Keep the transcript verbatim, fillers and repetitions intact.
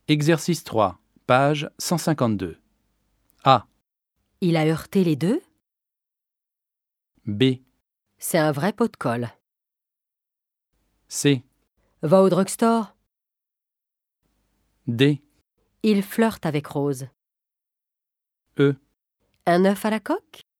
Exercice trois, page cent cinquante-deux. A. Il a heurté les deux? B. C'est un vrai pot de colle. C. Va au drugstore. D. Il flirte avec Rose. E. Un œuf à la coque?